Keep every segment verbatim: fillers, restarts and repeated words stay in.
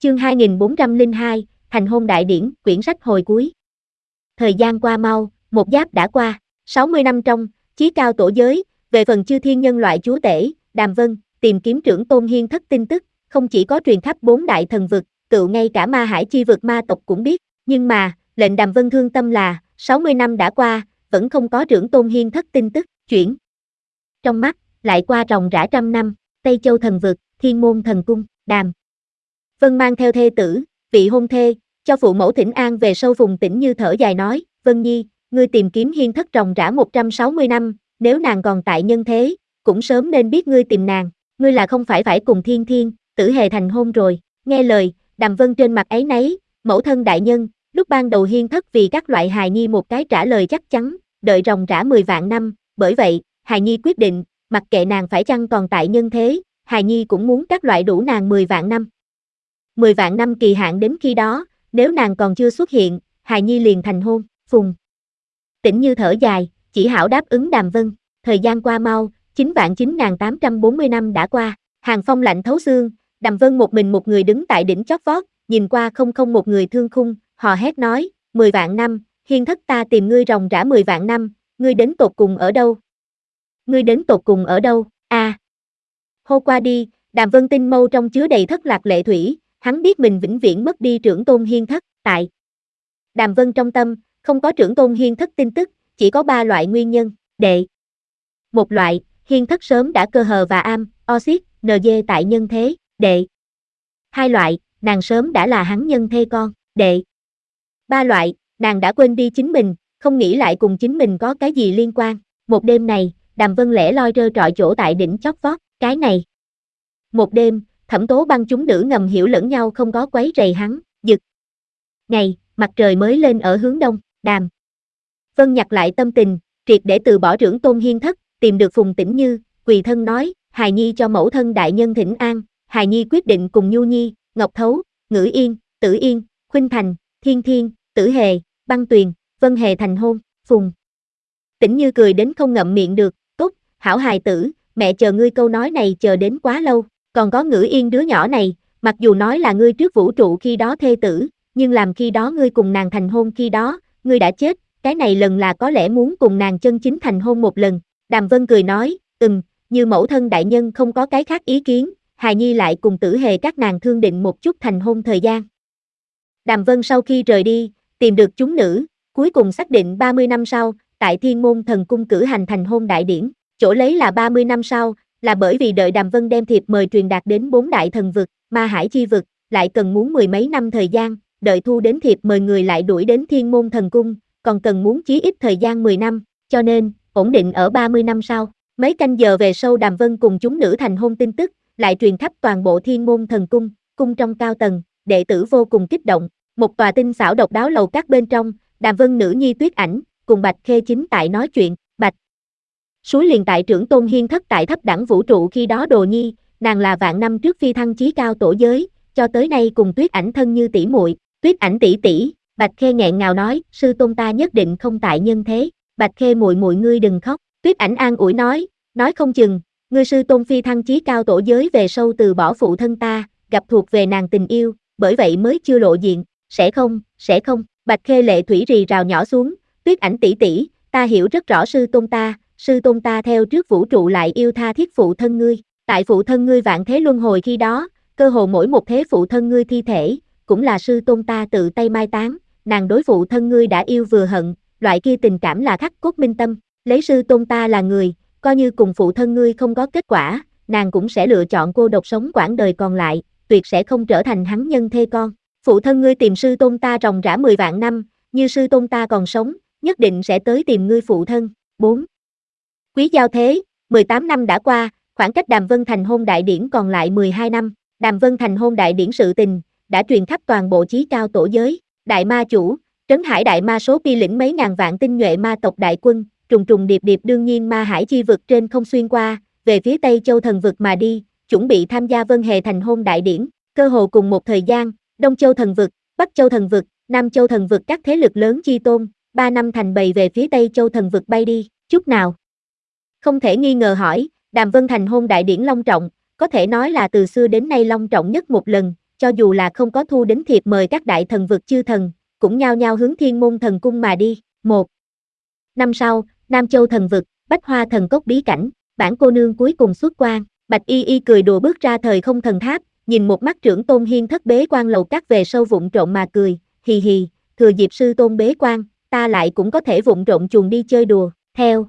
Chương hai nghìn bốn trăm lẻ hai, Thành hôn đại điển, quyển sách hồi cuối. Thời gian qua mau, một giáp đã qua, sáu mươi năm trong, chí cao tổ giới, về phần chư thiên nhân loại chúa tể, Đàm Vân, tìm kiếm trưởng tôn hiên thất tin tức, không chỉ có truyền khắp bốn đại thần vực, cựu ngay cả ma hải chi vực ma tộc cũng biết, nhưng mà, lệnh Đàm Vân thương tâm là, sáu mươi năm đã qua, vẫn không có trưởng tôn hiên thất tin tức, chuyển. Trong mắt, lại qua ròng rã trăm năm, Tây Châu thần vực, Thiên Môn thần cung, Đàm Vân mang theo thê tử, vị hôn thê, cho phụ mẫu thỉnh an về sâu vùng tĩnh như thở dài nói, Vân Nhi, ngươi tìm kiếm hiên thất ròng rã một trăm sáu mươi năm, nếu nàng còn tại nhân thế, cũng sớm nên biết ngươi tìm nàng, ngươi là không phải phải cùng Thiên Thiên, Tử Hề thành hôn rồi, nghe lời, Đàm Vân trên mặt ấy nấy, mẫu thân đại nhân, lúc ban đầu hiên thất vì các loại hài nhi một cái trả lời chắc chắn, đợi ròng rã mười vạn năm, bởi vậy, hài nhi quyết định, mặc kệ nàng phải chăng còn tại nhân thế, hài nhi cũng muốn các loại đủ nàng mười vạn năm. mười vạn năm kỳ hạn đến khi đó, nếu nàng còn chưa xuất hiện, hài nhi liền thành hôn, phùng. Tĩnh như thở dài, chỉ hảo đáp ứng Đàm Vân, thời gian qua mau, chín vạn chín nghìn tám trăm bốn mươi năm đã qua, hàng phong lạnh thấu xương, Đàm Vân một mình một người đứng tại đỉnh chót vót, nhìn qua không không một người thương khung, hò hét nói, mười vạn năm, hiên thất ta tìm ngươi ròng rã mười vạn năm, ngươi đến tột cùng ở đâu? Ngươi đến tột cùng ở đâu, a à. Hô qua đi, Đàm Vân tinh mâu trong chứa đầy thất lạc lệ thủy, hắn biết mình vĩnh viễn mất đi trưởng tôn hiên thất, tại Đàm Vân trong tâm, không có trưởng tôn hiên thất tin tức, chỉ có ba loại nguyên nhân, đệ. Một loại, hiên thất sớm đã cơ hờ và am, oxit, en giê tại nhân thế, đệ. Hai loại, nàng sớm đã là hắn nhân thê con, đệ. Ba loại, nàng đã quên đi chính mình, không nghĩ lại cùng chính mình có cái gì liên quan. Một đêm này, Đàm Vân lẻ loi trơ trọi chỗ tại đỉnh chót vót, cái này. Một đêm, Thẩm Tố Băng chúng nữ ngầm hiểu lẫn nhau không có quấy rầy hắn, giật. Ngày, mặt trời mới lên ở hướng đông, Đàm Vân nhặt lại tâm tình, triệt để từ bỏ trưởng tôn hiên thất, tìm được Phùng Tĩnh Như, quỳ thân nói, hài nhi cho mẫu thân đại nhân thỉnh an, hài nhi quyết định cùng Nhu Nhi, Ngọc Thấu, Ngữ Yên, Tử Yên, Khuynh Thành, Thiên Thiên, Tử Hề, Băng Tuyền, Vân Hề thành hôn, Phùng Tĩnh Như cười đến không ngậm miệng được, tốt, hảo hài tử, mẹ chờ ngươi câu nói này chờ đến quá lâu, còn có Ngữ Yên đứa nhỏ này, mặc dù nói là ngươi trước vũ trụ khi đó thê tử, nhưng làm khi đó ngươi cùng nàng thành hôn khi đó, ngươi đã chết, cái này lần là có lẽ muốn cùng nàng chân chính thành hôn một lần. Đàm Vân cười nói, ừm, như mẫu thân đại nhân không có cái khác ý kiến, hài nhi lại cùng Tử Hề các nàng thương định một chút thành hôn thời gian. Đàm Vân sau khi rời đi, tìm được chúng nữ, cuối cùng xác định ba mươi năm sau, tại Thiên Môn thần cung cử hành thành hôn đại điển, chỗ lấy là ba mươi năm sau, là bởi vì đợi Đàm Vân đem thiệp mời truyền đạt đến bốn đại thần vực, ma hải chi vực, lại cần muốn mười mấy năm thời gian, đợi thu đến thiệp mời người lại đuổi đến Thiên Môn thần cung, còn cần muốn chí ít thời gian mười năm, cho nên, ổn định ở ba mươi năm sau. Mấy canh giờ về sau Đàm Vân cùng chúng nữ thành hôn tin tức, lại truyền khắp toàn bộ Thiên Môn thần cung, cung trong cao tầng, đệ tử vô cùng kích động. Một tòa tinh xảo độc đáo lầu các bên trong, Đàm Vân nữ nhi Tuyết Ảnh, cùng Bạch Khê chính tại nói chuyện, Bạch Suối liền tại trưởng tôn hiên thất tại thấp đẳng vũ trụ khi đó đồ nhi, nàng là vạn năm trước phi thăng chí cao tổ giới, cho tới nay cùng Tuyết Ảnh thân như tỷ muội. Tuyết Ảnh tỷ tỷ, Bạch Khê nghẹn ngào nói, sư tôn ta nhất định không tại nhân thế, Bạch Khê muội muội ngươi đừng khóc. Tuyết Ảnh an ủi nói, nói không chừng, ngươi sư tôn phi thăng chí cao tổ giới về sau từ bỏ phụ thân ta, gặp thuộc về nàng tình yêu, bởi vậy mới chưa lộ diện, sẽ không, sẽ không. Bạch Khê lệ thủy rì rào nhỏ xuống, Tuyết Ảnh tỷ tỷ, ta hiểu rất rõ sư tôn ta, sư tôn ta theo trước vũ trụ lại yêu tha thiết phụ thân ngươi, tại phụ thân ngươi vạn thế luân hồi khi đó, cơ hồ mỗi một thế phụ thân ngươi thi thể, cũng là sư tôn ta tự tay mai táng, nàng đối phụ thân ngươi đã yêu vừa hận, loại kia tình cảm là khắc cốt minh tâm, lấy sư tôn ta là người, coi như cùng phụ thân ngươi không có kết quả, nàng cũng sẽ lựa chọn cô độc sống quãng đời còn lại, tuyệt sẽ không trở thành hắn nhân thê con. Phụ thân ngươi tìm sư tôn ta ròng rã mười vạn năm, như sư tôn ta còn sống, nhất định sẽ tới tìm ngươi phụ thân. bốn. Quý giao thế, mười tám năm đã qua, khoảng cách Đàm Vân thành hôn đại điển còn lại mười hai năm, Đàm Vân thành hôn đại điển sự tình, đã truyền khắp toàn bộ chí cao tổ giới, đại ma chủ, Trấn Hải đại ma số pi lĩnh mấy ngàn vạn tinh nhuệ ma tộc đại quân, trùng trùng điệp điệp đương nhiên ma hải chi vực trên không xuyên qua, về phía Tây Châu thần vực mà đi, chuẩn bị tham gia Vân Hề thành hôn đại điển, cơ hồ cùng một thời gian, Đông Châu thần vực, Bắc Châu thần vực, Nam Châu thần vực các thế lực lớn chi tôn, ba năm thành bầy về phía Tây Châu thần vực bay đi, chút nào không thể nghi ngờ hỏi, Đàm Vân thành hôn đại điển long trọng, có thể nói là từ xưa đến nay long trọng nhất một lần, cho dù là không có thu đến thiệp mời các đại thần vực chư thần, cũng nhao nhao hướng Thiên Môn Thần Cung mà đi. Một năm sau, Nam Châu Thần Vực, Bách Hoa Thần Cốc bí cảnh, bản cô nương cuối cùng xuất quan. Bạch Y Y cười đùa bước ra thời không thần tháp, nhìn một mắt trưởng tôn hiên thất bế quan lầu các về sâu vụng trộm mà cười, hì hì, thừa dịp sư tôn bế quan, ta lại cũng có thể vụng trộm chuồn đi chơi đùa. Theo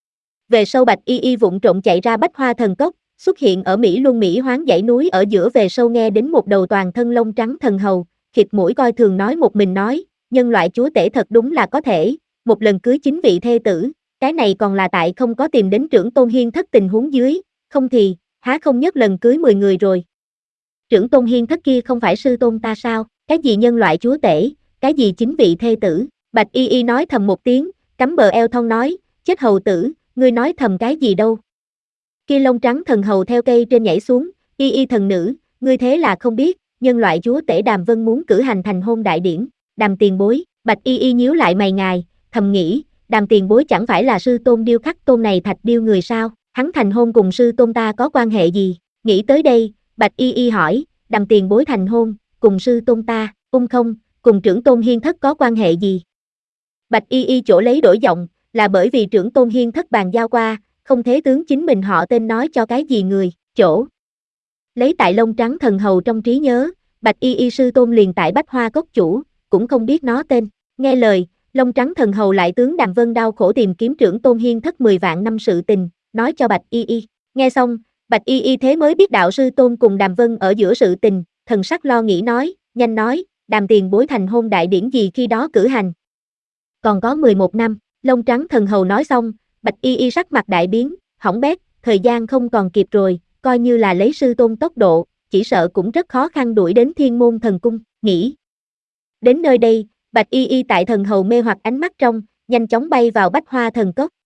về sau Bạch Y Y vụng trộm chạy ra Bách Hoa Thần Cốc, xuất hiện ở Mỹ Luân Mỹ Hoán dãy núi ở giữa về sâu nghe đến một đầu toàn thân lông trắng thần hầu, khịt mũi coi thường nói một mình nói, nhân loại chúa tể thật đúng là có thể, một lần cưới chính vị thê tử, cái này còn là tại không có tìm đến trưởng tôn hiên thất tình huống dưới, không thì, há không nhất lần cưới mười người rồi. Trưởng tôn hiên thất kia không phải sư tôn ta sao, cái gì nhân loại chúa tể, cái gì chính vị thê tử, Bạch Y Y nói thầm một tiếng, cắm bờ eo thon nói, chết hầu tử, ngươi nói thầm cái gì đâu. Kia lông trắng thần hầu theo cây trên nhảy xuống, Y Y thần nữ, ngươi thế là không biết, nhân loại chúa tể Đàm Vân muốn cử hành thành hôn đại điển, Đàm tiền bối, Bạch Y Y nhíu lại mày ngài, thầm nghĩ, Đàm tiền bối chẳng phải là sư tôn điêu khắc tôn này thạch điêu người sao, hắn thành hôn cùng sư tôn ta có quan hệ gì, nghĩ tới đây, Bạch Y Y hỏi, Đàm tiền bối thành hôn, cùng sư tôn ta, ung không, cùng trưởng tôn hiên thất có quan hệ gì. Bạch Y Y chỗ lấy đổi giọng, là bởi vì trưởng tôn hiên thất bàn giao qua, không thế tướng chính mình họ tên nói cho cái gì người, chỗ. Lấy tại lông trắng thần hầu trong trí nhớ, Bạch Y Y sư tôn liền tại Bách Hoa Cốc chủ, cũng không biết nó tên, nghe lời, lông trắng thần hầu lại tướng Đàm Vân đau khổ tìm kiếm trưởng tôn hiên thất mười vạn năm sự tình, nói cho Bạch Y Y, nghe xong, Bạch Y Y thế mới biết đạo sư tôn cùng Đàm Vân ở giữa sự tình, thần sắc lo nghĩ nói, nhanh nói, Đàm tiền bối thành hôn đại điển gì khi đó cử hành. Còn có mười một năm, lông trắng thần hầu nói xong, Bạch Y Y sắc mặt đại biến, hỏng bét, thời gian không còn kịp rồi, coi như là lấy sư tôn tốc độ, chỉ sợ cũng rất khó khăn đuổi đến Thiên Môn Thần Cung, nghĩ. Đến nơi đây, Bạch Y Y tại thần hầu mê hoặc ánh mắt trong, nhanh chóng bay vào Bách Hoa Thần Cốc,